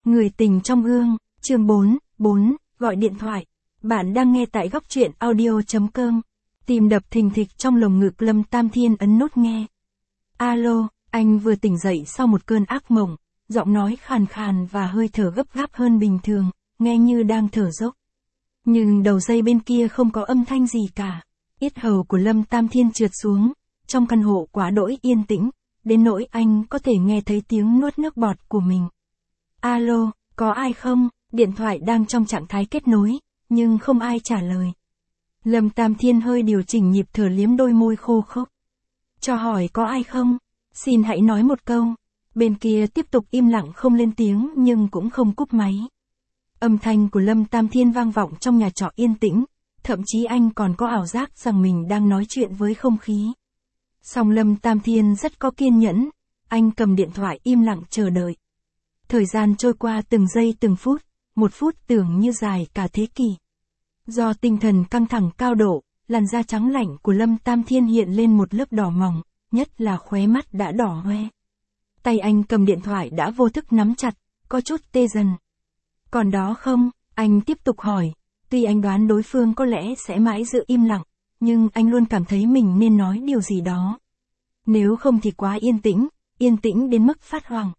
Người tình trong gương, chương 4, gọi điện thoại. Bạn đang nghe tại góc truyện audio.com. Tim đập thình thịch trong lồng ngực Lâm Tam Thiên ấn nút nghe. Alo, anh vừa tỉnh dậy sau một cơn ác mộng, giọng nói khàn khàn và hơi thở gấp gáp hơn bình thường, nghe như đang thở dốc. Nhưng đầu dây bên kia không có âm thanh gì cả. Yết hầu của Lâm Tam Thiên trượt xuống, trong căn hộ quá đỗi yên tĩnh, đến nỗi anh có thể nghe thấy tiếng nuốt nước bọt của mình. Alo, có ai không? Điện thoại đang trong trạng thái kết nối, nhưng không ai trả lời. Lâm Tam Thiên hơi điều chỉnh nhịp thở, liếm đôi môi khô khốc. Cho hỏi có ai không? Xin hãy nói một câu. Bên kia tiếp tục im lặng không lên tiếng nhưng cũng không cúp máy. Âm thanh của Lâm Tam Thiên vang vọng trong nhà trọ yên tĩnh, thậm chí anh còn có ảo giác rằng mình đang nói chuyện với không khí. Song Lâm Tam Thiên rất có kiên nhẫn, anh cầm điện thoại im lặng chờ đợi. Thời gian trôi qua từng giây từng phút, một phút tưởng như dài cả thế kỷ. Do tinh thần căng thẳng cao độ, làn da trắng lạnh của Lâm Tam Thiên hiện lên một lớp đỏ mỏng, nhất là khóe mắt đã đỏ hoe. Tay anh cầm điện thoại đã vô thức nắm chặt, có chút tê dần. Còn đó không? Anh tiếp tục hỏi, tuy anh đoán đối phương có lẽ sẽ mãi giữ im lặng, nhưng anh luôn cảm thấy mình nên nói điều gì đó. Nếu không thì quá yên tĩnh đến mức phát hoảng.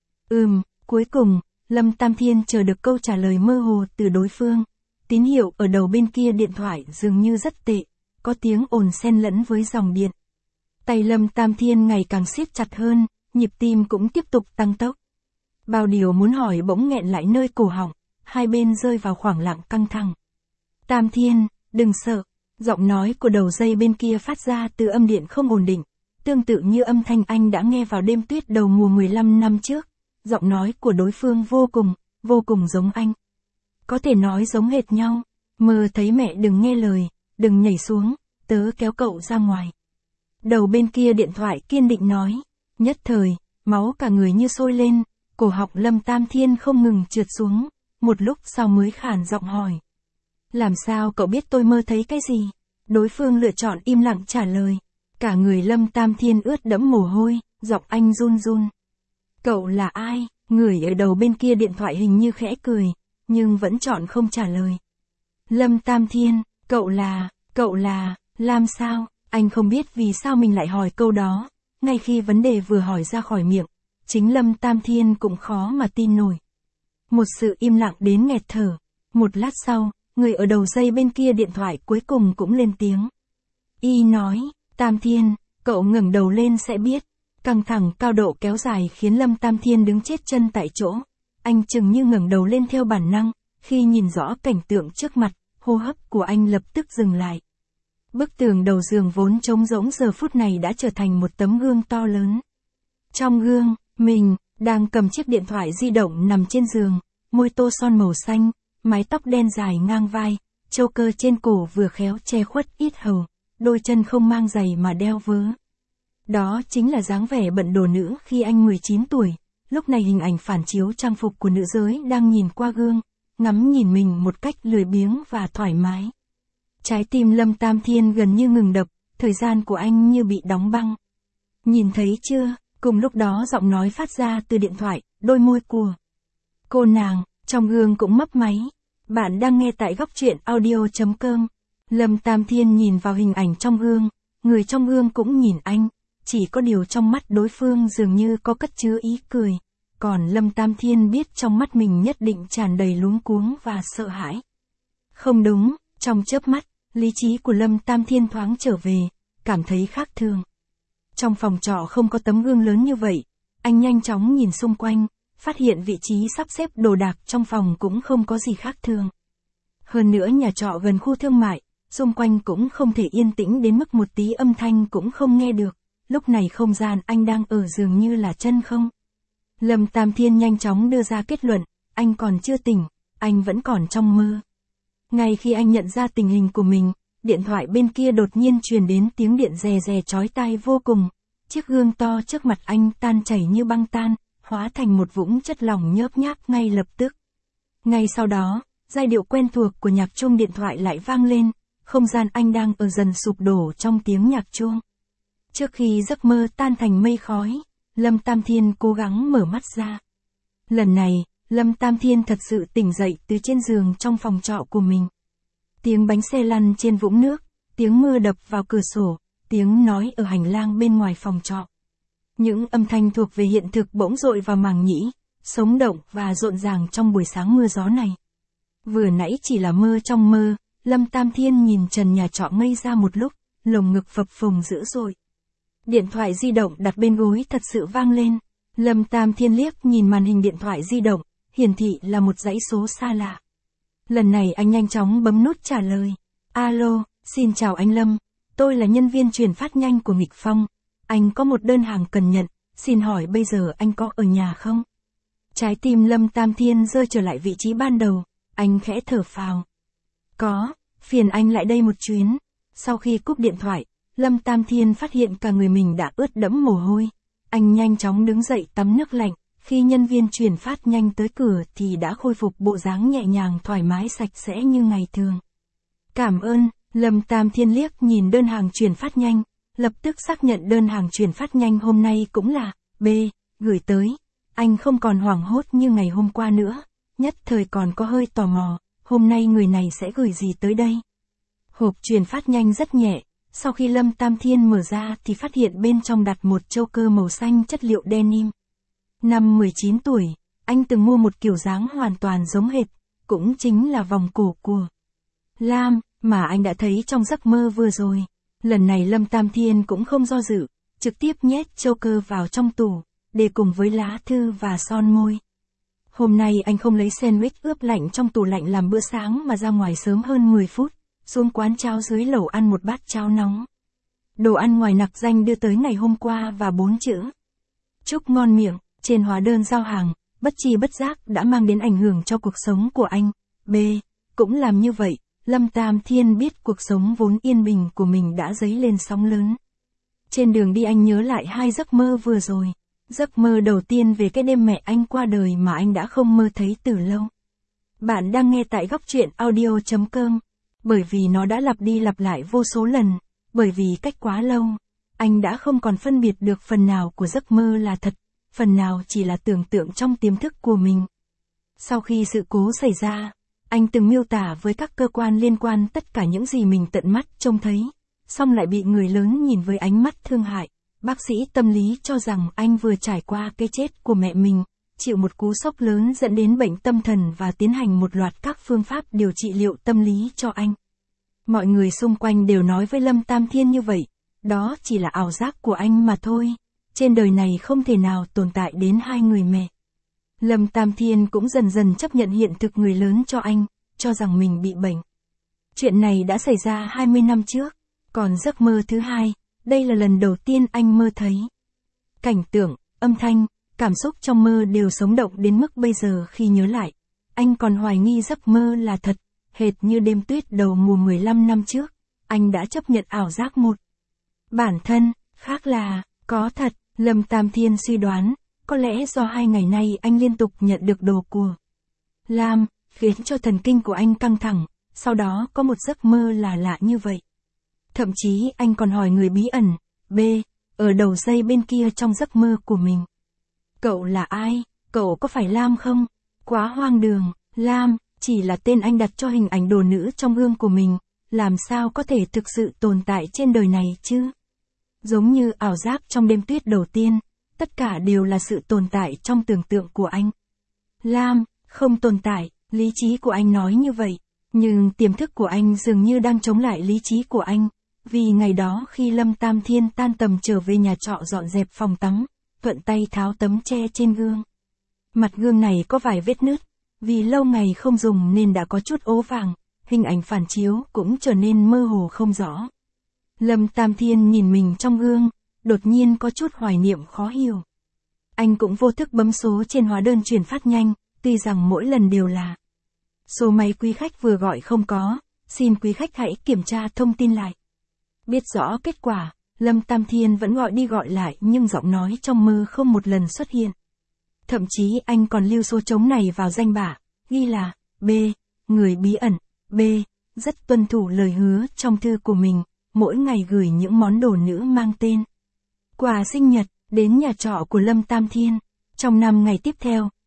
Cuối cùng, Lâm Tam Thiên chờ được câu trả lời mơ hồ từ đối phương. Tín hiệu ở đầu bên kia điện thoại dường như rất tệ, có tiếng ồn xen lẫn với dòng điện. Tay Lâm Tam Thiên ngày càng siết chặt hơn, nhịp tim cũng tiếp tục tăng tốc. Bao điều muốn hỏi bỗng nghẹn lại nơi cổ họng, hai bên rơi vào khoảng lặng căng thẳng. Tam Thiên, đừng sợ, giọng nói của đầu dây bên kia phát ra từ âm điện không ổn định, tương tự như âm thanh anh đã nghe vào đêm tuyết đầu mùa 15 năm trước. Giọng nói của đối phương vô cùng giống anh. Có thể nói giống hệt nhau. Mơ thấy mẹ đừng nghe lời, đừng nhảy xuống, tớ kéo cậu ra ngoài. Đầu bên kia điện thoại kiên định nói. Nhất thời, máu cả người như sôi lên, cổ họng Lâm Tam Thiên không ngừng trượt xuống, một lúc sau mới khàn giọng hỏi. Làm sao cậu biết tôi mơ thấy cái gì? Đối phương lựa chọn im lặng trả lời. Cả người Lâm Tam Thiên ướt đẫm mồ hôi, giọng anh run run. Cậu là ai? Người ở đầu bên kia điện thoại hình như khẽ cười, nhưng vẫn chọn không trả lời. Lâm Tam Thiên, cậu là, làm sao? Anh không biết vì sao mình lại hỏi câu đó, ngay khi vấn đề vừa hỏi ra khỏi miệng, chính Lâm Tam Thiên cũng khó mà tin nổi. Một sự im lặng đến nghẹt thở. Một lát sau, người ở đầu dây bên kia điện thoại cuối cùng cũng lên tiếng. Y nói, Tam Thiên, cậu ngẩng đầu lên sẽ biết. Căng thẳng cao độ kéo dài khiến Lâm Tam Thiên đứng chết chân tại chỗ. Anh chừng như ngẩng đầu lên theo bản năng, khi nhìn rõ cảnh tượng trước mặt, hô hấp của anh lập tức dừng lại. Bức tường đầu giường vốn trống rỗng giờ phút này đã trở thành một tấm gương to lớn. Trong gương, mình đang cầm chiếc điện thoại di động nằm trên giường, môi tô son màu xanh, mái tóc đen dài ngang vai, châu cơ trên cổ vừa khéo che khuất yết hầu, đôi chân không mang giày mà đeo vớ. Đó chính là dáng vẻ bận đồ nữ khi anh 19 tuổi, lúc này hình ảnh phản chiếu trang phục của nữ giới đang nhìn qua gương, ngắm nhìn mình một cách lười biếng và thoải mái. Trái tim Lâm Tam Thiên gần như ngừng đập, thời gian của anh như bị đóng băng. Nhìn thấy chưa? Cùng lúc đó giọng nói phát ra từ điện thoại, đôi môi của cô nàng, trong gương cũng mấp máy. Bạn đang nghe tại góc truyện audio.com. Lâm Tam Thiên nhìn vào hình ảnh trong gương, người trong gương cũng nhìn anh. Chỉ có điều trong mắt đối phương dường như có cất chứa ý cười, còn Lâm Tam Thiên biết trong mắt mình nhất định tràn đầy luống cuống và sợ hãi. Không đúng, trong chớp mắt, lý trí của Lâm Tam Thiên thoáng trở về, cảm thấy khác thường. Trong phòng trọ không có tấm gương lớn như vậy, anh nhanh chóng nhìn xung quanh, phát hiện vị trí sắp xếp đồ đạc trong phòng cũng không có gì khác thường. Hơn nữa nhà trọ gần khu thương mại, xung quanh cũng không thể yên tĩnh đến mức một tí âm thanh cũng không nghe được. Lúc này không gian anh đang ở dường như là chân không. Lâm Tam Thiên nhanh chóng đưa ra kết luận, anh còn chưa tỉnh, anh vẫn còn trong mơ. Ngay khi anh nhận ra tình hình của mình, điện thoại bên kia đột nhiên truyền đến tiếng điện rè rè chói tai vô cùng. Chiếc gương to trước mặt anh tan chảy như băng tan, hóa thành một vũng chất lỏng nhớp nháp ngay lập tức. Ngay sau đó, giai điệu quen thuộc của nhạc chuông điện thoại lại vang lên, không gian anh đang ở dần sụp đổ trong tiếng nhạc chuông. Trước khi giấc mơ tan thành mây khói, Lâm Tam Thiên cố gắng mở mắt ra. Lần này, Lâm Tam Thiên thật sự tỉnh dậy từ trên giường trong phòng trọ của mình. Tiếng bánh xe lăn trên vũng nước, tiếng mưa đập vào cửa sổ, tiếng nói ở hành lang bên ngoài phòng trọ. Những âm thanh thuộc về hiện thực bỗng dội vào màng nhĩ, sống động và rộn ràng trong buổi sáng mưa gió này. Vừa nãy chỉ là mơ trong mơ, Lâm Tam Thiên nhìn trần nhà trọ ngây ra một lúc, lồng ngực phập phồng dữ dội. Điện thoại di động đặt bên gối thật sự vang lên. Lâm Tam Thiên liếc nhìn màn hình điện thoại di động, hiển thị là một dãy số xa lạ. Lần này anh nhanh chóng bấm nút trả lời. Alo, xin chào anh Lâm, tôi là nhân viên chuyển phát nhanh của Nghịch Phong. Anh có một đơn hàng cần nhận, xin hỏi bây giờ anh có ở nhà không? Trái tim Lâm Tam Thiên rơi trở lại vị trí ban đầu, anh khẽ thở phào. Có, phiền anh lại đây một chuyến. Sau khi cúp điện thoại, Lâm Tam Thiên phát hiện cả người mình đã ướt đẫm mồ hôi. Anh nhanh chóng đứng dậy tắm nước lạnh, khi nhân viên chuyển phát nhanh tới cửa thì đã khôi phục bộ dáng nhẹ nhàng thoải mái sạch sẽ như ngày thường. Cảm ơn, Lâm Tam Thiên liếc nhìn đơn hàng chuyển phát nhanh, lập tức xác nhận đơn hàng chuyển phát nhanh hôm nay cũng là B gửi tới. Anh không còn hoảng hốt như ngày hôm qua nữa, nhất thời còn có hơi tò mò, hôm nay người này sẽ gửi gì tới đây. Hộp chuyển phát nhanh rất nhẹ, sau khi Lâm Tam Thiên mở ra thì phát hiện bên trong đặt một châu cơ màu xanh chất liệu denim. Năm 19 tuổi, anh từng mua một kiểu dáng hoàn toàn giống hệt, cũng chính là vòng cổ của Lam, mà anh đã thấy trong giấc mơ vừa rồi. Lần này Lâm Tam Thiên cũng không do dự, trực tiếp nhét châu cơ vào trong tủ, để cùng với lá thư và son môi. Hôm nay anh không lấy sandwich ướp lạnh trong tủ lạnh làm bữa sáng mà ra ngoài sớm hơn 10 phút, xuống quán cháo dưới lầu ăn một bát cháo nóng. Đồ ăn ngoài nặc danh đưa tới ngày hôm qua và 4 chữ chúc ngon miệng, trên hóa đơn giao hàng, bất tri bất giác đã mang đến ảnh hưởng cho cuộc sống của anh. B cũng làm như vậy, Lâm Tam Thiên biết cuộc sống vốn yên bình của mình đã dấy lên sóng lớn. Trên đường đi anh nhớ lại hai giấc mơ vừa rồi. Giấc mơ đầu tiên về cái đêm mẹ anh qua đời mà anh đã không mơ thấy từ lâu. Bạn đang nghe tại góc truyện audio.com. Bởi vì nó đã lặp đi lặp lại vô số lần, bởi vì cách quá lâu, anh đã không còn phân biệt được phần nào của giấc mơ là thật, phần nào chỉ là tưởng tượng trong tiềm thức của mình. Sau khi sự cố xảy ra, anh từng miêu tả với các cơ quan liên quan tất cả những gì mình tận mắt trông thấy, xong lại bị người lớn nhìn với ánh mắt thương hại. Bác sĩ tâm lý cho rằng anh vừa trải qua cái chết của mẹ mình, chịu một cú sốc lớn dẫn đến bệnh tâm thần và tiến hành một loạt các phương pháp điều trị liệu tâm lý cho anh. Mọi người xung quanh đều nói với Lâm Tam Thiên như vậy, đó chỉ là ảo giác của anh mà thôi, trên đời này không thể nào tồn tại đến hai người mẹ. Lâm Tam Thiên cũng dần dần chấp nhận hiện thực người lớn cho anh, cho rằng mình bị bệnh. Chuyện này đã xảy ra 20 năm trước, còn giấc mơ thứ hai, đây là lần đầu tiên anh mơ thấy. Cảnh tượng, âm thanh, cảm xúc trong mơ đều sống động đến mức bây giờ khi nhớ lại, anh còn hoài nghi giấc mơ là thật, hệt như đêm tuyết đầu mùa 15 năm trước, anh đã chấp nhận ảo giác một bản thân, khác là, có thật. Lâm Tam Thiên suy đoán, có lẽ do 2 ngày nay anh liên tục nhận được đồ của Lam, khiến cho thần kinh của anh căng thẳng, sau đó có một giấc mơ là lạ như vậy. Thậm chí anh còn hỏi người bí ẩn, B, ở đầu dây bên kia trong giấc mơ của mình. Cậu là ai? Cậu có phải Lam không? Quá hoang đường, Lam, chỉ là tên anh đặt cho hình ảnh đồ nữ trong gương của mình, làm sao có thể thực sự tồn tại trên đời này chứ? Giống như ảo giác trong đêm tuyết đầu tiên, tất cả đều là sự tồn tại trong tưởng tượng của anh. Lam, không tồn tại, lý trí của anh nói như vậy, nhưng tiềm thức của anh dường như đang chống lại lý trí của anh. Vì ngày đó khi Lâm Tam Thiên tan tầm trở về nhà trọ dọn dẹp phòng tắm, thuận tay tháo tấm che trên gương. Mặt gương này có vài vết nứt, vì lâu ngày không dùng nên đã có chút ố vàng, hình ảnh phản chiếu cũng trở nên mơ hồ không rõ. Lâm Tam Thiên nhìn mình trong gương, đột nhiên có chút hoài niệm khó hiểu. Anh cũng vô thức bấm số trên hóa đơn chuyển phát nhanh, tuy rằng mỗi lần đều là số máy quý khách vừa gọi không có, xin quý khách hãy kiểm tra thông tin lại. Biết rõ kết quả, Lâm Tam Thiên vẫn gọi đi gọi lại nhưng giọng nói trong mơ không một lần xuất hiện. Thậm chí anh còn lưu số trống này vào danh bạ, ghi là B, người bí ẩn, B, rất tuân thủ lời hứa trong thư của mình, mỗi ngày gửi những món đồ nữ mang tên quà sinh nhật đến nhà trọ của Lâm Tam Thiên. Trong 5 ngày tiếp theo,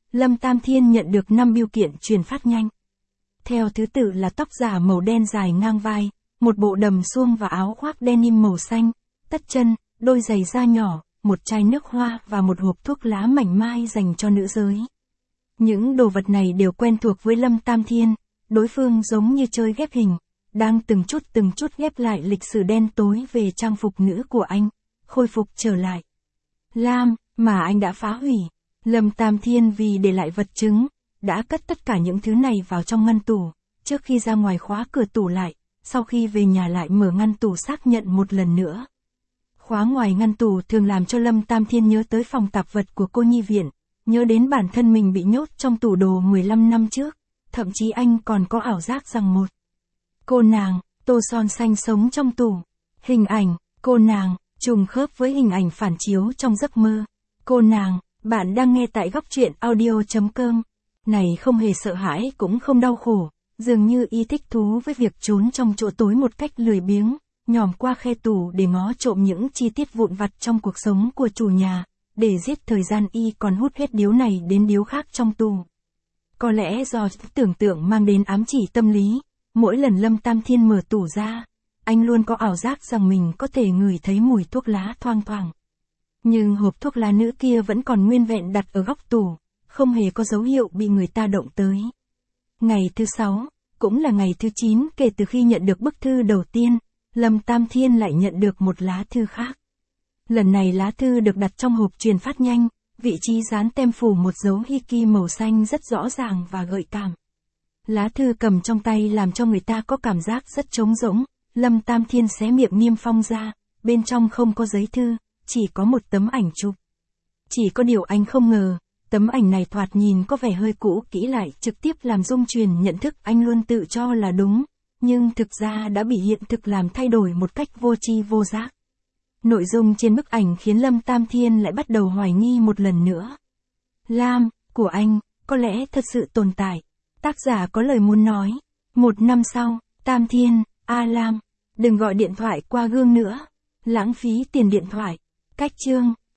Lâm Tam Thiên nhận được 5 bưu kiện truyền phát nhanh. Theo thứ tự là tóc giả màu đen dài ngang vai, một bộ đầm suông và áo khoác denim màu xanh, tất chân, đôi giày da nhỏ, một chai nước hoa và một hộp thuốc lá mảnh mai dành cho nữ giới. Những đồ vật này đều quen thuộc với Lâm Tam Thiên, đối phương giống như chơi ghép hình, đang từng chút ghép lại lịch sử đen tối về trang phục nữ của anh, khôi phục trở lại. Lam, mà anh đã phá hủy. Lâm Tam Thiên vì để lại vật chứng, đã cất tất cả những thứ này vào trong ngăn tủ, trước khi ra ngoài khóa cửa tủ lại, sau khi về nhà lại mở ngăn tủ xác nhận một lần nữa. Khóa ngoài ngăn tủ thường làm cho Lâm Tam Thiên nhớ tới phòng tạp vật của cô nhi viện, nhớ đến bản thân mình bị nhốt trong tủ đồ 15 năm trước, thậm chí anh còn có ảo giác rằng một cô nàng, tô son xanh sống trong tủ. Hình ảnh, cô nàng, trùng khớp với hình ảnh phản chiếu trong giấc mơ. Cô nàng, bạn đang nghe tại góc truyện audio.com. Này không hề sợ hãi cũng không đau khổ, dường như y thích thú với việc trốn trong chỗ tối một cách lười biếng, nhòm qua khe tủ để ngó trộm những chi tiết vụn vặt trong cuộc sống của chủ nhà, để giết thời gian y còn hút hết điếu này đến điếu khác trong tủ. Có lẽ do tưởng tượng mang đến ám chỉ tâm lý, mỗi lần Lâm Tam Thiên mở tủ ra, anh luôn có ảo giác rằng mình có thể ngửi thấy mùi thuốc lá thoang thoảng. Nhưng hộp thuốc lá nữ kia vẫn còn nguyên vẹn đặt ở góc tủ, không hề có dấu hiệu bị người ta động tới. Ngày thứ 6, cũng là ngày thứ 9 kể từ khi nhận được bức thư đầu tiên, Lâm Tam Thiên lại nhận được một lá thư khác. Lần này lá thư được đặt trong hộp truyền phát nhanh, vị trí dán tem phủ một dấu hiki màu xanh rất rõ ràng và gợi cảm. Lá thư cầm trong tay làm cho người ta có cảm giác rất trống rỗng. Lâm Tam Thiên xé miệng niêm phong ra, bên trong không có giấy thư, chỉ có một tấm ảnh chụp. Chỉ có điều anh không ngờ, tấm ảnh này thoạt nhìn có vẻ hơi cũ kỹ lại trực tiếp làm rung chuyển nhận thức anh luôn tự cho là đúng, nhưng thực ra đã bị hiện thực làm thay đổi một cách vô tri vô giác. Nội dung trên bức ảnh khiến Lâm Tam Thiên lại bắt đầu hoài nghi một lần nữa. Lam, của anh, có lẽ thật sự tồn tại. Tác giả có lời muốn nói. 1 năm sau, Tam Thiên, Lam, đừng gọi điện thoại qua gương nữa. Lãng phí tiền điện thoại. Cách chương.